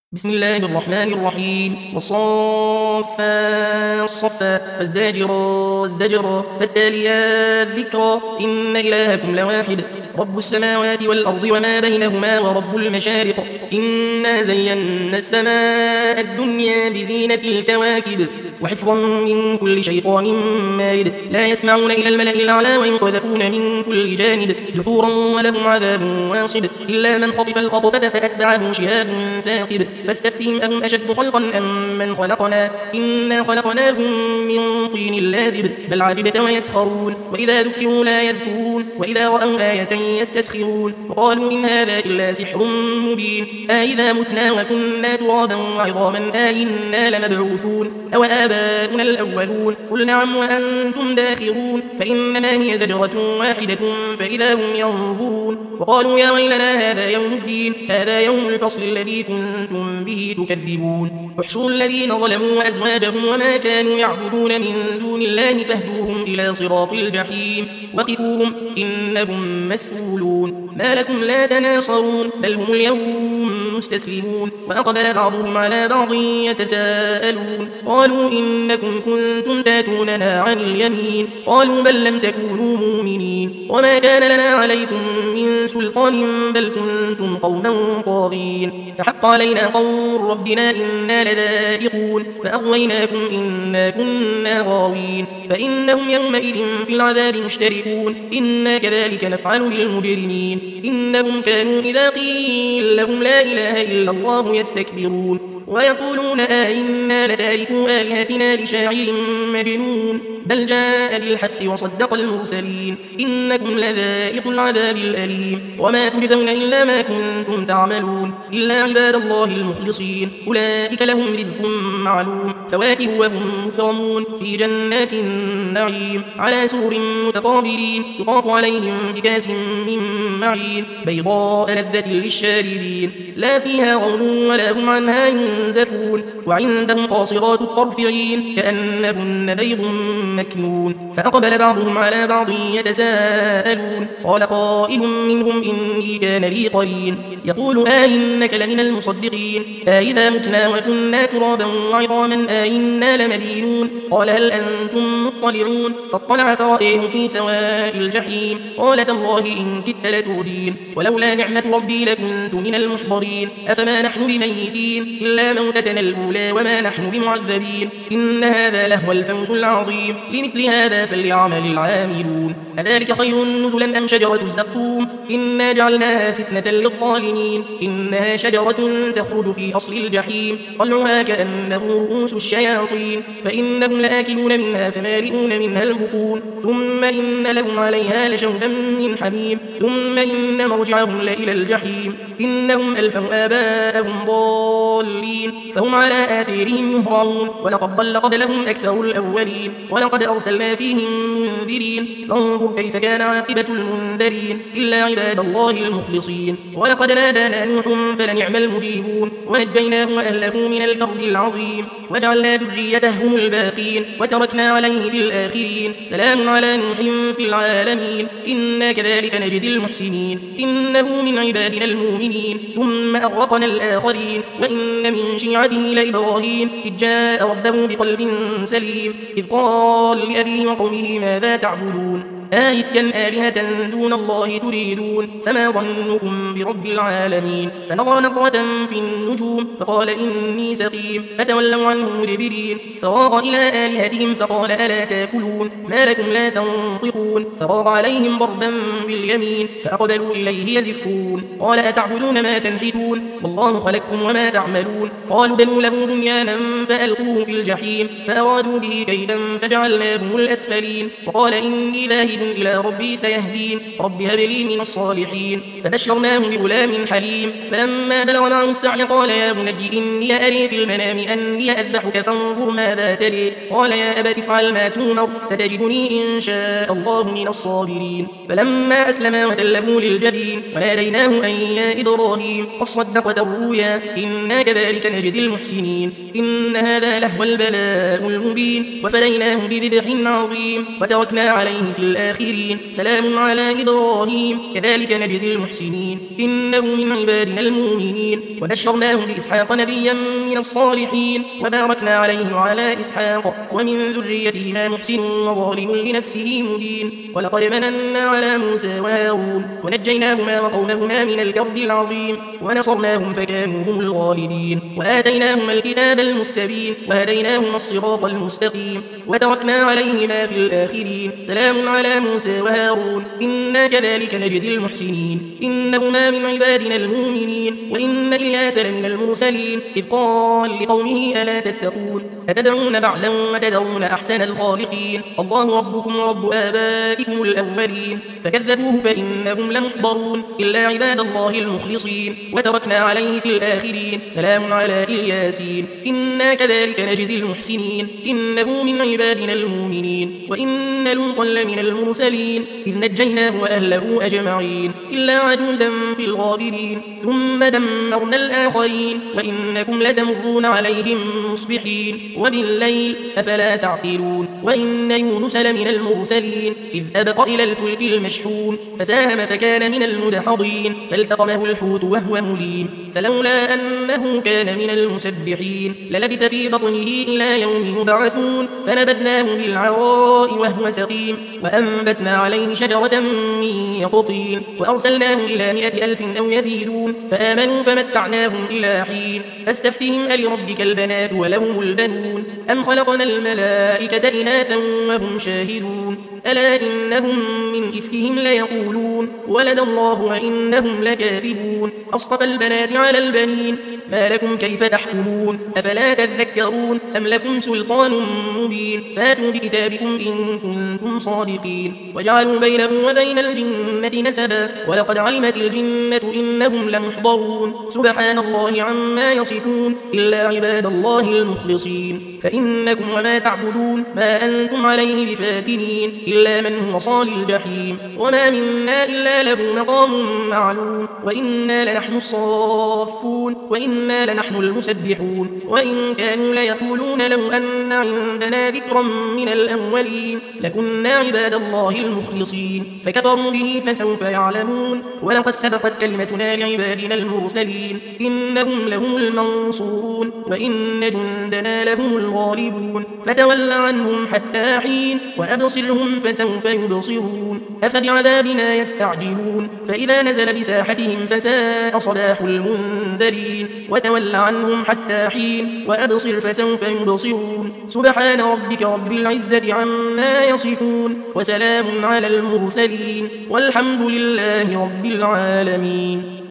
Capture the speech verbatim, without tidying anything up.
بسم الله الرحمن الرحيم. والصافات صفا فالزاجرات زجرا فالتاليات ذكرا إن إلهكم لواحد رب السماوات والأرض وما بينهما ورب المشارق إنا زينا السماء الدنيا بزينة الكواكب وحفظا من كل شيطان مارد لا يسمعون إلى الملأ الأعلى ويقذفون من كل جانب دحورا ولهم عذاب واصب إلا من خطف الخطفة فأتبعه شهاب ثاقب فاستفتهم أهم أشد خلقا أم من خلقنا إنا خلقناهم من طين لازب بل عجبت ويسخرون وإذا ذكروا لا يذكرون وإذا رأوا آية يستسخرون وقالوا إن هذا إلا سحر مبين أإذا متنا وكنا ترابا وعظاما أإنا لمبعوثون أو آباؤنا الأولون قل نعم وأنتم داخرون فإنما هي زجرة واحدة فإذا هم ينظرون وقالوا يا ويلنا هذا يوم الدين هذا يوم الفصل الذي كنتم به تكذبون احشروا الذين ظلموا وأزواجهم وما كانوا يعبدون من دون الله فاهدوهم إلى صراط الجحيم وقفوهم إنهم مسؤولون ما لكم لا تناصرون بل هم اليوم مستسلمون وأقبل بعضهم على بعض يتساءلون قالوا إنكم كنتم تاتوننا عن اليمين قالوا بل لم تكونوا مؤمنين وما كان لنا عليكم من سلطان بل كنتم قوما طاغين فحق علينا قول ربنا إنا لذائقون فأغويناكم إنا كنا غاوين فإنهم يومئذ في العذاب مشتركون إنا كذلك نفعل بالمجرمين إنهم كانوا إذا قيل لهم لا إله إلا الله يستكبرون ويقولون آئنا لتاركوا آلهتنا لشاعر مجنون بل جاء بالحق وصدق المرسلين إنكم لذائق العذاب الأليم وما تجزون إلا ما كنتم تعملون إلا عباد الله المخلصين أولئك لهم رزق معلوم فواكه وهم مكرمون في جنات النعيم على سور متقابلين يطاف عليهم بكاس من معين بيضاء لذة للشاربين لا فيها غول ولا هم عنها ينزفون وعندهم قاصرات الطرف عين كأنهن بيض مكنون فأقبل بعضهم على بعض يتساءلون قال قائل منهم إني كان لي قرين يقول آئنك لمن المصدقين آئذا متنا وكنا ترابا وعظاما آئنا لمدينون قال هل أنتم مطلعون فاطلع فرأيه في سواء الجحيم قال تالله إن كدت لتردين ولولا نعمة ربي لكنت من المحضرين أفما نحن بميتين إلا موتتنا الأولى وما نحن بمعذبين إن هذا لهو الفوز العظيم لمثل هذا فليعمل العاملون أذلك خير نزلا أم شجرة الزقوم إنا جعلناها فتنة للظالمين إنها شجرة تخرج في أصل الجحيم طلعها كأنه رؤوس الشياطين فإنهم لآكلون منها فمالئون منها البطون ثم إن لهم عليها لشوبا من حميم ثم إن مرجعهم لإلى الجحيم إنهم ألفوا آباءهم ضالين فهم على آثارهم يهرعون ولقد ضل قبلهم أكثر الأولين ولقد أرسلنا فيهم منذرين فانظر كيف كان عاقبة المنذرين إلا عباد الله المخلصين ولقد نادانا نوح فلنعم المجيبون ونجيناه وأهله من الكرب العظيم وجعلنا ذريته هم الباقين وتركنا عليه في الآخرين سلام على نوح في العالمين إنا كذلك نجزي المحسنين إنه من عبادنا المؤمنين ثم أغرقنا الآخرين وإن من شيعته لإبراهيم إذ جاء ربه بقلب سليم إذ قال لأبيه وقومه ماذا تعبدون آئفكا آلهة دون الله تريدون فما ظنكم برب العالمين فنظر نظرة في النجوم فقال إني سقيم فتولوا عنه مدبرين فراغ إلى آلهتهم فقال ألا تاكلون ما لكم لا تنطقون فراغ عليهم ضربا باليمين فأقبلوا إليه يزفون قال أتعبدون ما تنحتون والله خلقكم وما تعملون قالوا بنوا له بنيانا فألقوه في الجحيم فأرادوا به كيدا فجعلناهم الأسفلين وقال إني ذاهب إلى ربي سيهدين رب هب لي من الصالحين فبشرناه بغلام حليم فلما بلغ معه السعي قال يا بني إني أري في المنام أني أذبحك فانظر ماذا تري قال يا أبت افعل ما تؤمر ستجدني إن شاء الله من الصابرين فلما أسلما وتله للجبين وناديناه أن يا إبراهيم قد صدقت الرؤيا إنا كذلك نجزي المحسنين إن هذا لهو البلاء المبين وفديناه بذبح عظيم وتركنا عليه في الآخرين الآخرين سلام على إبراهيم كذلك نجزي المحسنين إنه من عبادنا المؤمنين وبشرناه بإسحاق نبيا من الصالحين وباركنا عليه وعلى إسحاق ومن ذريتهما محسن وظالم لنفسه مبين ولقد مننا على موسى وهارون ونجيناهما وقومهما من الكرب العظيم ونصرناهم فكانوا هم الغالبين وآتيناهما الكتاب المستبين وهديناهما الصراط المستقيم وتركنا عليهما في الآخرين سلام على موسى وهارون إنا كذلك نجزي المحسنين إنهما من عبادنا المؤمنين وإن إلياس لمن المرسلين إذ قال لقومه ألا تتقون أتدعون بعلا وتذرون أحسن الخالقين الله ربكم ورب آبائكم الأولين فكذبوه فإنهم لمحضرون إلا عباد الله المخلصين وتركنا عليه في الآخرين سلام على الياسين إنا كذلك نجزي المحسنين إنه من عبادنا المؤمنين وإن لوطا لمن المرسلين إذ نجيناه وأهله أجمعين إلا عجوزا في الغابرين ثم دمرنا الآخرين وإنكم لتمرون عليهم مصبحين وبالليل أفلا تعقلون وإن يونس لمن المرسلين إذ أبق إلى الفلك المشحون فساهم فكان من المدحضين فالتقمه الحوت وهو مليم فلولا أنه كان من المسبحين للبث في بطنه إلى يوم يبعثون فنبذناه بالعراء وهو سقيم وأنبتنا عليه شجرة من يقطين وأرسلناه إلى مائة ألف أو يزيدون فآمنوا فمتعناهم إلى حين فاستفتهم ألربك البنات ولهم البنون أم خلقنا الملائكة إناثا وهم شاهدون ألا إنهم من إفكهم ليقولون ولد الله وإنهم لكاذبون أصطفى البنات على البنين ما لكم كيف تحكمون أفلا تذكرون أم لكم سلطان مبين فاتوا بكتابكم إن كنتم صادقين وجعلوا بينه وبين الجنة نسبا ولقد علمت الجنة إنهم لمحضرون سبحان الله عما يصفون إلا عباد الله المخلصين فإنكم وما تعبدون ما أنتم عليه بفاتنين إلا من هو صال الجحيم وما منا إلا له مقام معلوم وإنا لنحن الصافون وإنا لنحن المسبحون وإن كانوا ليقولون لو أن عندنا ذكرا من الأولين لكنا عباد الله المخلصين فكفروا به فسوف يعلمون ولقد سبقت كلمتنا لعبادنا المرسلين إنهم لهم المنصورون وإن جندنا لهم الغالبون فتول عنهم حتى حين وأبصرهم فسوف يبصرون أفبعذابنا يستعجلون فإذا نزل بساحتهم فساء صباح المنذرين وتول عنهم حتى حين وأبصر فسوف يبصرون سبحان ربك رب العزة عما يصفون وسلام على المرسلين والحمد لله رب العالمين.